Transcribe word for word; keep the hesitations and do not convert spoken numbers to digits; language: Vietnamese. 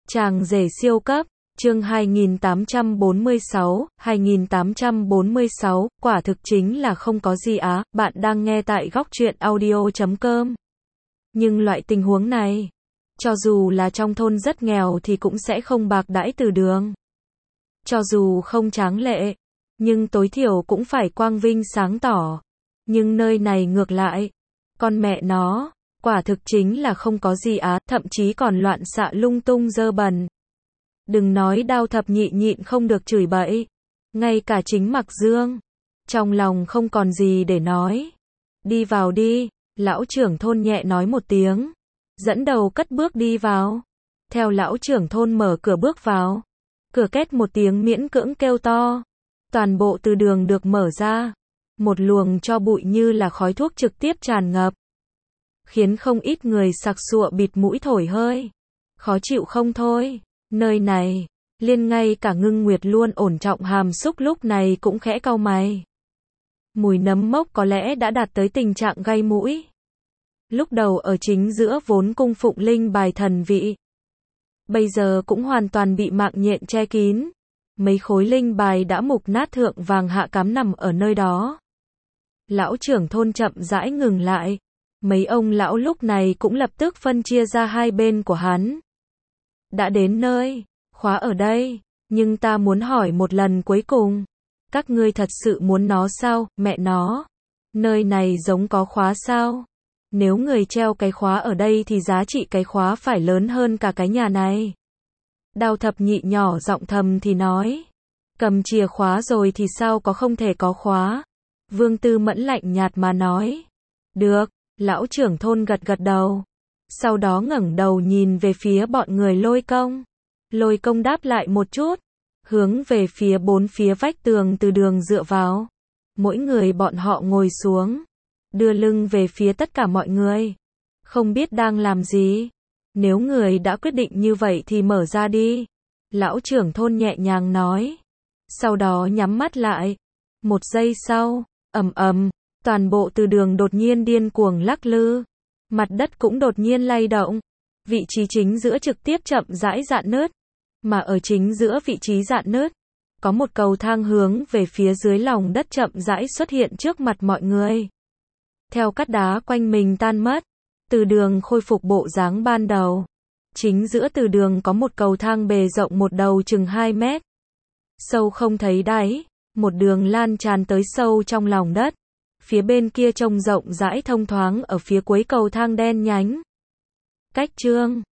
Chàng rể siêu cấp, chương hai nghìn tám trăm bốn mươi sáu, hai nghìn tám trăm bốn mươi sáu, quả thực chính là không có gì á, bạn đang nghe tại góc truyện audio chấm com. Nhưng loại tình huống này, cho dù là trong thôn rất nghèo thì cũng sẽ không bạc đãi từ đường. Cho dù không tráng lệ, nhưng tối thiểu cũng phải quang vinh sáng tỏ. Nhưng nơi này ngược lại, con mẹ nó, quả thực chính là không có gì á, thậm chí còn loạn xạ lung tung dơ bẩn. Đừng nói Đao Thập Nhị nhịn không được chửi bậy, ngay cả chính Mặc Dương, trong lòng không còn gì để nói. Đi vào đi, lão trưởng thôn nhẹ nói một tiếng, dẫn đầu cất bước đi vào. Theo lão trưởng thôn mở cửa bước vào, cửa két một tiếng miễn cưỡng kêu to, toàn bộ từ đường được mở ra, một luồng tro bụi như là khói thuốc trực tiếp tràn ngập, khiến không ít người sặc sụa bịt mũi thổi hơi, khó chịu không thôi. Nơi này, liên ngay cả Ngưng Nguyệt luôn ổn trọng hàm xúc lúc này cũng khẽ cau mày. Mùi nấm mốc có lẽ đã đạt tới tình trạng gây mũi. Lúc đầu ở chính giữa vốn cung phụng linh bài thần vị, bây giờ cũng hoàn toàn bị mạng nhện che kín. Mấy khối linh bài đã mục nát thượng vàng hạ cám nằm ở nơi đó. Lão trưởng thôn chậm rãi ngừng lại. Mấy ông lão lúc này cũng lập tức phân chia ra hai bên của hắn. Đã đến nơi, khóa ở đây, nhưng ta muốn hỏi một lần cuối cùng. Các ngươi thật sự muốn nó sao, mẹ nó? Nơi này giống có khóa sao? Nếu người treo cái khóa ở đây thì giá trị cái khóa phải lớn hơn cả cái nhà này. Đao Thập Nhị nhỏ giọng thầm thì nói. Cầm chìa khóa rồi thì sao có không thể có khóa? Vương Tư Mẫn lạnh nhạt mà nói. Được, lão trưởng thôn gật gật đầu. Sau đó ngẩng đầu nhìn về phía bọn người Lôi Công. Lôi Công đáp lại một chút, hướng về phía bốn phía vách tường từ đường dựa vào. Mỗi người bọn họ ngồi xuống, đưa lưng về phía tất cả mọi người. Không biết đang làm gì. Nếu người đã quyết định như vậy thì mở ra đi. Lão trưởng thôn nhẹ nhàng nói. Sau đó nhắm mắt lại. Một giây sau, ầm ầm, toàn bộ từ đường đột nhiên điên cuồng lắc lư. Mặt đất cũng đột nhiên lay động. Vị trí chính giữa trực tiếp chậm rãi rạn nứt. Mà ở chính giữa vị trí rạn nứt, có một cầu thang hướng về phía dưới lòng đất chậm rãi xuất hiện trước mặt mọi người. Theo cát đá quanh mình tan mất, từ đường khôi phục bộ dáng ban đầu. Chính giữa từ đường có một cầu thang bề rộng một đầu chừng hai mét. Sâu không thấy đáy, một đường lan tràn tới sâu trong lòng đất. Phía bên kia trông rộng rãi thông thoáng ở phía cuối cầu thang đen nhánh. Cách chương